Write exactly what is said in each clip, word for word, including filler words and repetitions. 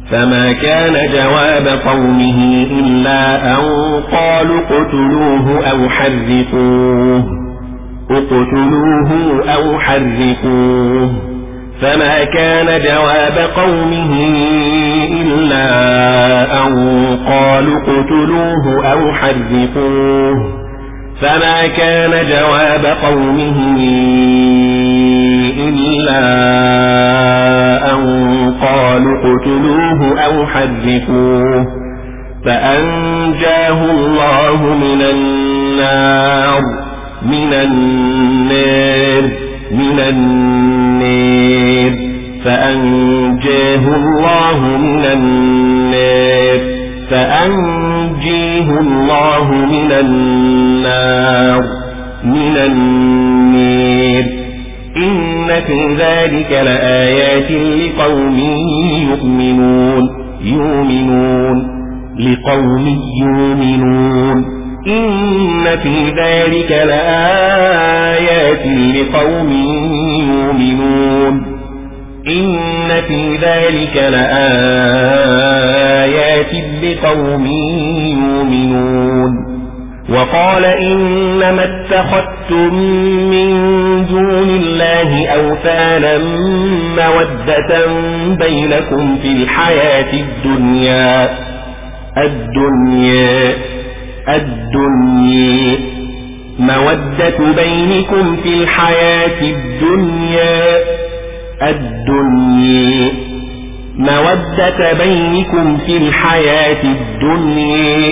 فما كان جواب قومه إلا أن قالوا اقتلوه أو حرقوه اقتلوه أو حرقوه فما كان جواب قومه إلا أن قالوا اقتلوه أو حرقوه فما كان جواب قومه إلا أن قالوا اقتلوه أو حرقوه فأنجاه الله من النار من النار من النار فأنجاه الله من النار فأنجيه الله من النار من النار إن في ذلك لآيات لقوم يؤمنون يؤمنون لقوم يؤمنون إن في ذلك لآيات لقوم يؤمنون إن في ذلك لآيات لقوم يؤمنون وقال إنما اتخذتم من دون الله أوثانا مودة بينكم في الحياة الدنيا الدنيا الدنيا مودة بينكم في الحياة الدنيا الدنيا مودة بينكم في الحياة الدنيا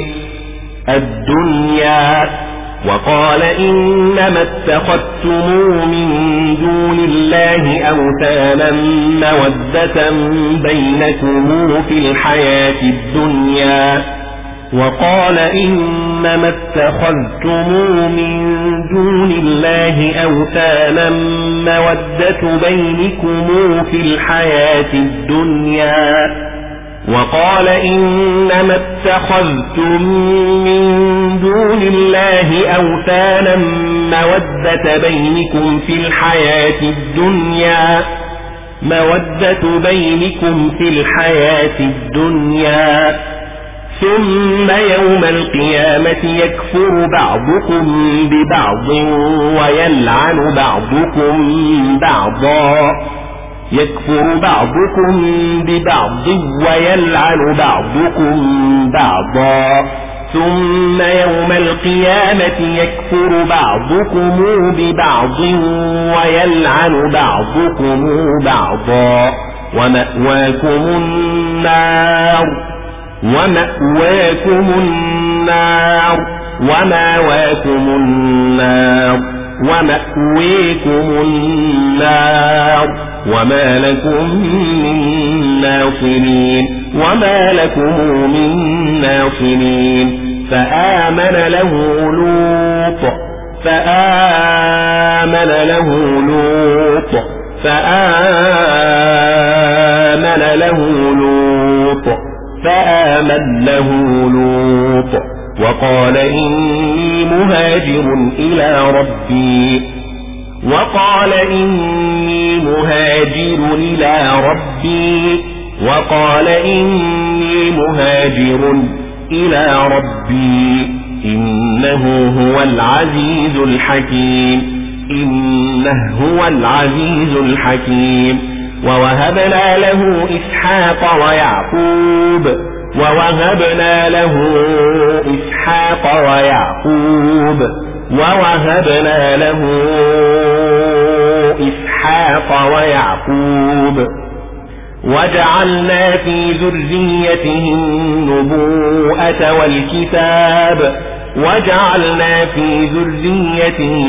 الدنيا وقال إنما اتخذتم من دون الله أوثانا مودة بينكم في الحياة الدنيا وقال إنما اتخذتم من دون الله أوثانا مودة بينكم في الحياة الدنيا وقال إنما اتخذتم من دون الله أوثانا مودة بينكم في الحياة الدنيا مودة بينكم في الحياة الدنيا ثم يوم القيامة يكفر بعضكم ببعض ويلعن بعضكم بعضا يكفر بعضكم ببعض ويلعن بعضكم بعضا ثم يوم القيامة يكفر بعضكم ببعض ويلعن بعضكم بعضا ومأواكم النار ومأواكم النار ومأواكم النار ومأويكم النار وما لكم من ناصرين وما لكم من ناصرين فآمن له لوط فآمن له لوط فآمن له لوط فآمن له لوط وقال إني مهاجر إلى ربي وقال إني مهاجر إلى ربي وقال إني مهاجر إلى ربي إنه هو العزيز الحكيم إنه هو العزيز الحكيم ووهبنا له إسحاق ويعقوب ووهبنا له إسحاق ويعقوب ووهبنا له إسحاق ويعقوب وجعلنا في ذريته النبوءة والكتاب وجعلنا في ذريته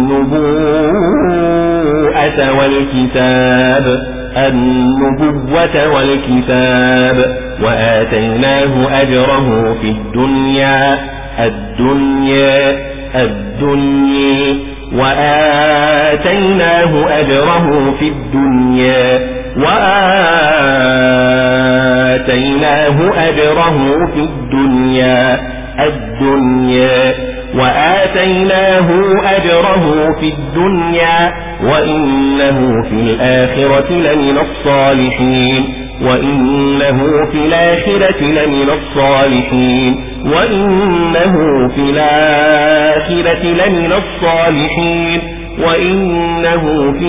النبوءة والكتاب النبوة والكتاب وآتيناه أجره في الدنيا الدنيا الدنيا وآتيناه أجره في الدنيا وآتيناه أجره في الدنيا الدنيا وآتيناه أجره في الدنيا وإنه في الآخرة لمن الصالحين وإنه في الآخرة لمن الصالحين وإنه في الآخرة لمن الصالحين وإنه في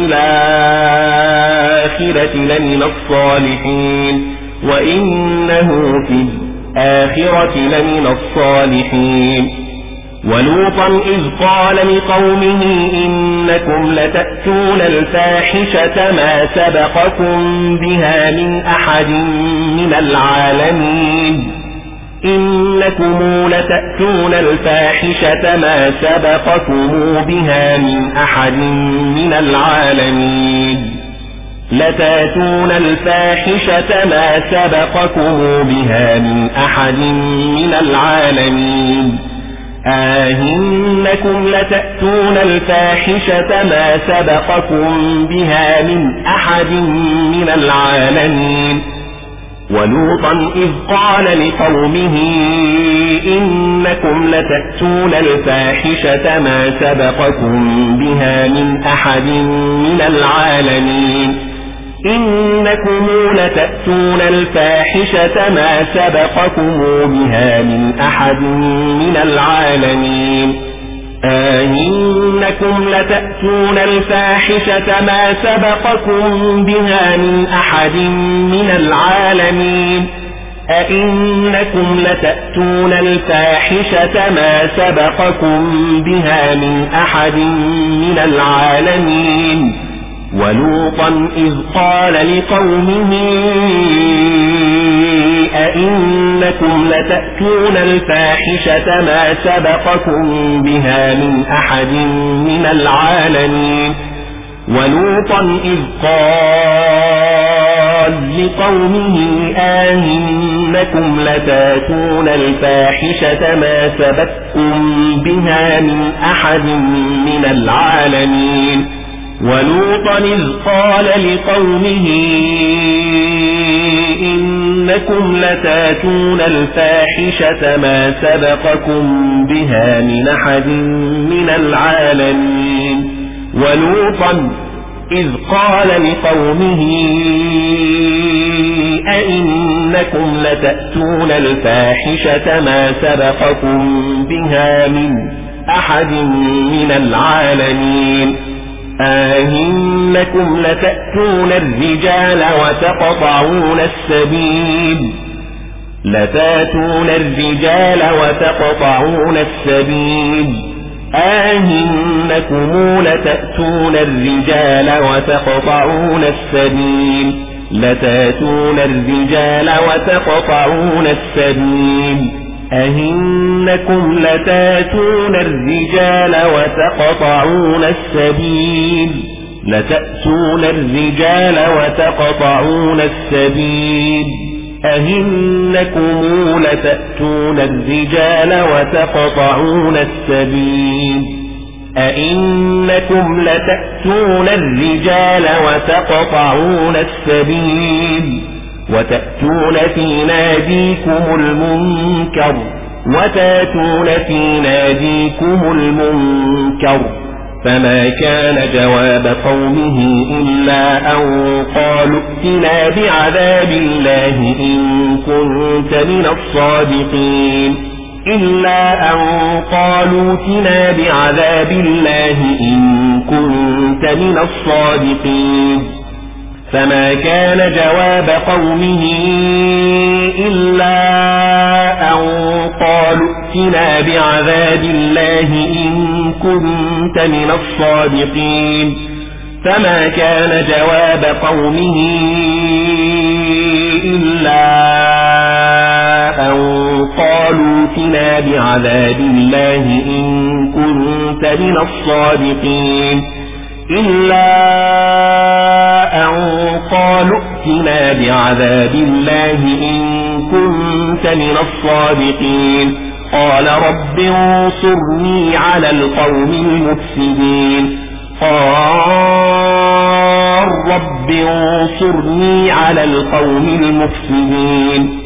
الآخرة لمن الصالحين وإنه في الآخرة لمن الصالحين ولوطا إذ قال لقومه إنكم لتأتون الفاحشة ما سبقكم بها من أحد من العالمين إنكم لتأتون الفاحشة ما سبقكم بها من أحد من العالمين لتأتون الفاحشة ما سبقكم بها من أحد من العالمين آهنكم لتأتون الفاحشة ما سبقكم بها من أحد من العالمين ولوطا إذ قال لقومه إنكم لتأتون الفاحشة ما سبقكم بها من أحد من العالمين إنكم لتأتون الفاحشة ما سبقكم بها من أحد من العالمين آئنكم لتأتون الفاحشة ما سبقكم بها من أحد من العالمين أئنكم لتأتون الفاحشة ما سبقكم بها من أحد من العالمين ولوطا إذ قال لقومه أئنكم لتأتون الفاحشة ما سبقكم بها من أحد من العالمين ولوطا إذ قال لقومه أئنكم لتأتون الفاحشة ما سبقكم بها من أحد من العالمين ولوطا إذ قال لقومه إنكم لتأتون الفاحشة ما سبقكم بها من أحد من العالمين ولوطا إذ قال لقومه أئنكم لتأتون الفاحشة ما سبقكم بها من أحد من العالمين آهنكم لتأتون الرجال وتقطعون السبيل لتأتون الرجال وتقطعون السبيل آهنكم لتأتون الرجال وتقطعون السبيل لتأتون الرجال وتقطعون السبيل أئنكم لتأتون الرجال وتقطعون السبيل لتأتون الرجال وتقطعون السبيل أئنكم لتأتون الرجال وتقطعون السبيل أئنكم لتأتون الرجال وتقطعون السبيل وتأتون في ناديكم المنكر وتأتون في ناديكم المنكر فما كان جواب قومه إلا أن قالوا ائتنا بعذاب الله إن كنت من الصادقين إلا أن قالوا ائتنا بعذاب الله إن كنت من الصادقين فما كان جواب قومه إلا أن قالوا ائتنا بعذاب الله إن كنت من الصادقين فما كان جواب قومه إلا أن قالوا ائتنا بعذاب الله إن كنت من الصادقين إلا أن قالوا ائتنا بعذاب الله إن كنت من الصادقين قال رب انصرني على القوم المفسدين قال رب انصرني على القوم المفسدين